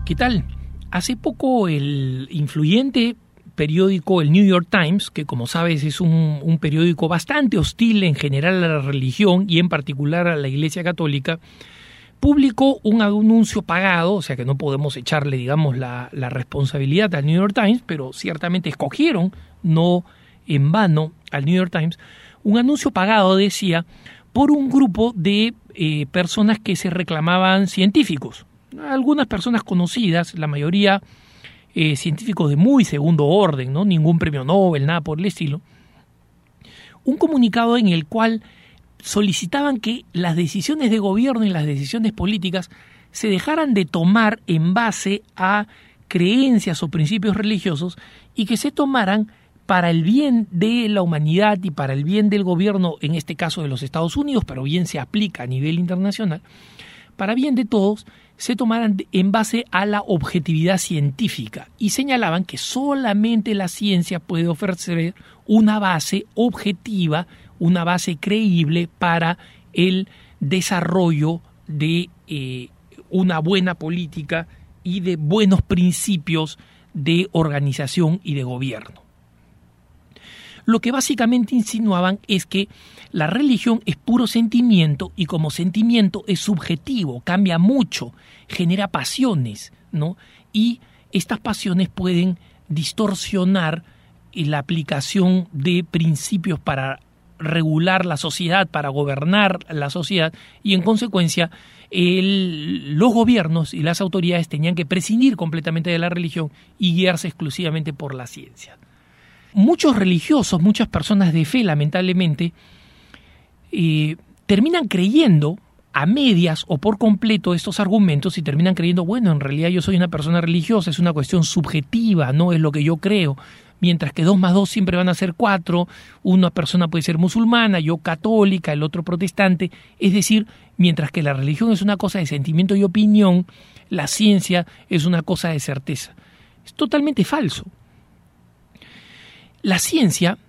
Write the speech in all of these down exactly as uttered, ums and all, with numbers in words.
¿Qué tal? Hace poco el influyente periódico el New York Times, que como sabes es un, un periódico bastante hostil en general a la religión y en particular a la Iglesia Católica, publicó un anuncio pagado, o sea que no podemos echarle, digamos, la, la responsabilidad al New York Times, pero ciertamente escogieron, no en vano, al New York Times. Un anuncio pagado, decía, por un grupo de eh, personas que se reclamaban científicos. Algunas personas conocidas, la mayoría eh, científicos de muy segundo orden, ¿no? Ningún premio Nobel, nada por el estilo. Un comunicado en el cual solicitaban que las decisiones de gobierno y las decisiones políticas se dejaran de tomar en base a creencias o principios religiosos y que se tomaran para el bien de la humanidad y para el bien del gobierno, en este caso de los Estados Unidos, pero bien se aplica a nivel internacional, para bien de todos, se tomaran en base a la objetividad científica y señalaban que solamente la ciencia puede ofrecer una base objetiva, una base creíble para el desarrollo de eh, una buena política y de buenos principios de organización y de gobierno. Lo que básicamente insinuaban es que la religión es puro sentimiento y como sentimiento es subjetivo, cambia mucho, genera pasiones, ¿no? Y estas pasiones pueden distorsionar la aplicación de principios para regular la sociedad, para gobernar la sociedad y en consecuencia el, los gobiernos y las autoridades tenían que prescindir completamente de la religión y guiarse exclusivamente por la ciencia. Muchos religiosos, muchas personas de fe, lamentablemente, eh, terminan creyendo a medias o por completo estos argumentos y terminan creyendo, bueno, en realidad yo soy una persona religiosa, es una cuestión subjetiva, no es lo que yo creo, mientras que dos más dos siempre van a ser cuatro, una persona puede ser musulmana, yo católica, el otro protestante, es decir, mientras que la religión es una cosa de sentimiento y opinión, la ciencia es una cosa de certeza. Es totalmente falso. La ciencia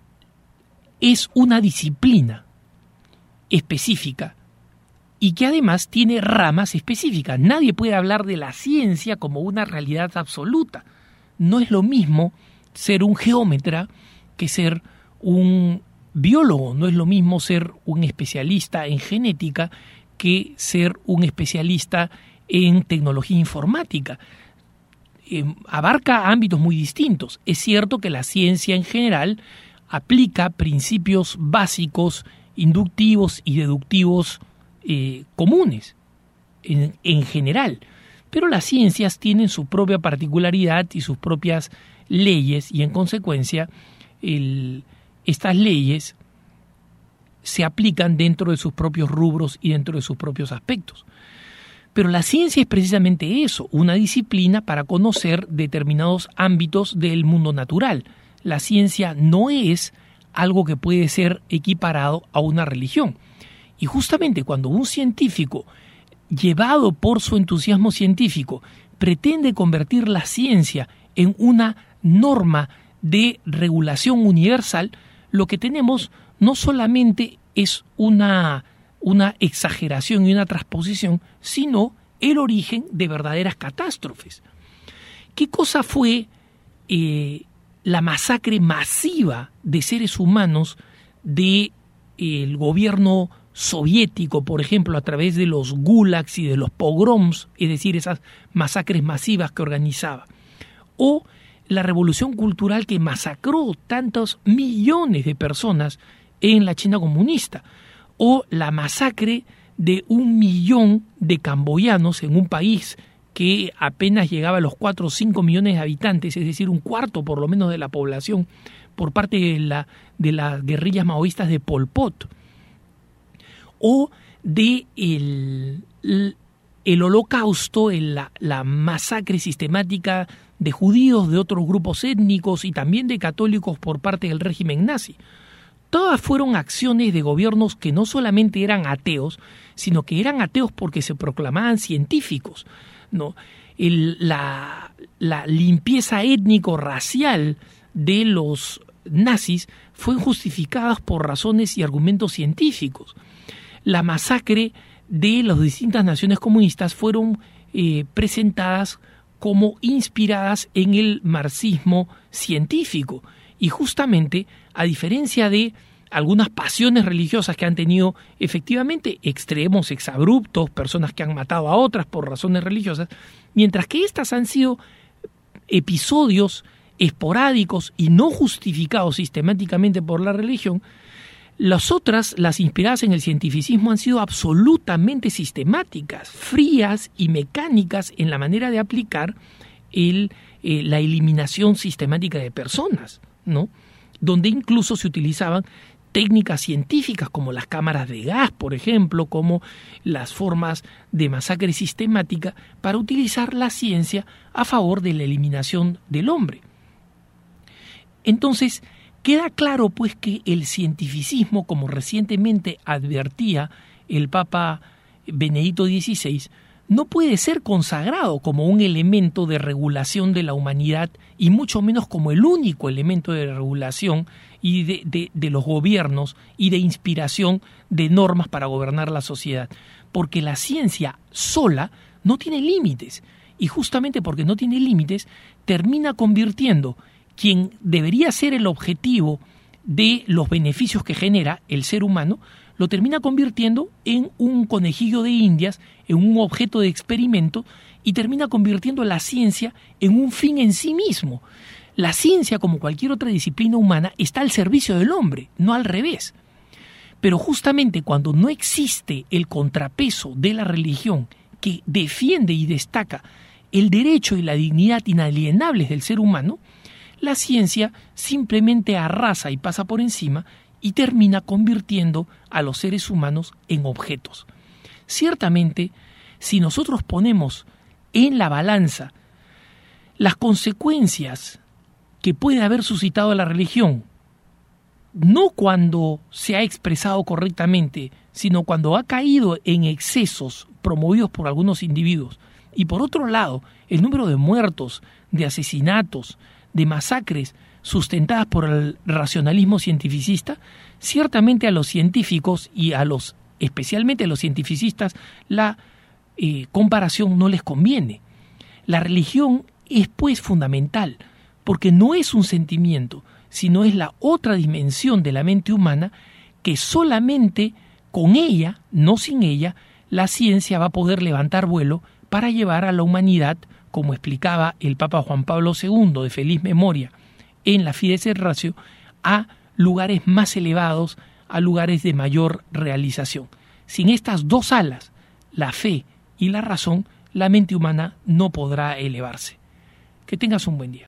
es una disciplina específica y que además tiene ramas específicas. Nadie puede hablar de la ciencia como una realidad absoluta. No es lo mismo ser un geómetra que ser un biólogo. No es lo mismo ser un especialista en genética que ser un especialista en tecnología informática. Eh, abarca ámbitos muy distintos. Es cierto que la ciencia en general aplica principios básicos, inductivos y deductivos eh, comunes en, en general, pero las ciencias tienen su propia particularidad y sus propias leyes y en consecuencia el, estas leyes se aplican dentro de sus propios rubros y dentro de sus propios aspectos. Pero la ciencia es precisamente eso, una disciplina para conocer determinados ámbitos del mundo natural. La ciencia no es algo que puede ser equiparado a una religión. Y justamente cuando un científico, llevado por su entusiasmo científico, pretende convertir la ciencia en una norma de regulación universal, lo que tenemos no solamente es una... una exageración y una transposición, sino el origen de verdaderas catástrofes. ¿Qué cosa fue eh, la masacre masiva de seres humanos del eh, gobierno soviético, por ejemplo, a través de los gulags y de los pogroms, es decir, esas masacres masivas que organizaba? O la revolución cultural que masacró tantos millones de personas en la China comunista, o la masacre de un millón de camboyanos en un país que apenas llegaba a los cuatro o cinco millones de habitantes, es decir, un cuarto por lo menos de la población, por parte de, la, de las guerrillas maoístas de Pol Pot, o de el, el, el holocausto, el, la, la masacre sistemática de judíos, de otros grupos étnicos y también de católicos por parte del régimen nazi. Todas fueron acciones de gobiernos que no solamente eran ateos, sino que eran ateos porque se proclamaban científicos, ¿no? El, la, la limpieza étnico-racial de los nazis fue justificada por razones y argumentos científicos. La masacre de las distintas naciones comunistas fueron eh, presentadas como inspiradas en el marxismo científico. Y justamente, a diferencia de algunas pasiones religiosas que han tenido efectivamente extremos, exabruptos, personas que han matado a otras por razones religiosas, mientras que estas han sido episodios esporádicos y no justificados sistemáticamente por la religión, las otras, las inspiradas en el cientificismo, han sido absolutamente sistemáticas, frías y mecánicas en la manera de aplicar el, eh, la eliminación sistemática de personas, ¿no? Donde incluso se utilizaban técnicas científicas como las cámaras de gas, por ejemplo, como las formas de masacre sistemática para utilizar la ciencia a favor de la eliminación del hombre. Entonces, queda claro pues que el cientificismo, como recientemente advertía el Papa Benedicto dieciséis, no puede ser consagrado como un elemento de regulación de la humanidad y mucho menos como el único elemento de regulación y de, de, de los gobiernos y de inspiración de normas para gobernar la sociedad. Porque la ciencia sola no tiene límites y justamente porque no tiene límites termina convirtiendo quien debería ser el objetivo de los beneficios que genera el ser humano, lo termina convirtiendo en un conejillo de indias, en un objeto de experimento, y termina convirtiendo la ciencia en un fin en sí mismo. La ciencia, como cualquier otra disciplina humana, está al servicio del hombre, no al revés. Pero justamente cuando no existe el contrapeso de la religión que defiende y destaca el derecho y la dignidad inalienables del ser humano, la ciencia simplemente arrasa y pasa por encima y termina convirtiendo a los seres humanos en objetos. Ciertamente, si nosotros ponemos en la balanza las consecuencias que puede haber suscitado la religión, no cuando se ha expresado correctamente, sino cuando ha caído en excesos promovidos por algunos individuos, y por otro lado, el número de muertos, de asesinatos, de masacres sustentadas por el racionalismo cientificista, ciertamente a los científicos y a los, especialmente a los cientificistas, la eh, comparación no les conviene. La religión es pues fundamental, porque no es un sentimiento, sino es la otra dimensión de la mente humana que solamente con ella, no sin ella, la ciencia va a poder levantar vuelo para llevar a la humanidad, como explicaba el Papa Juan Pablo segundo de feliz memoria en la Fides et Ratio, a lugares más elevados, a lugares de mayor realización. Sin estas dos alas, la fe y la razón, la mente humana no podrá elevarse. Que tengas un buen día.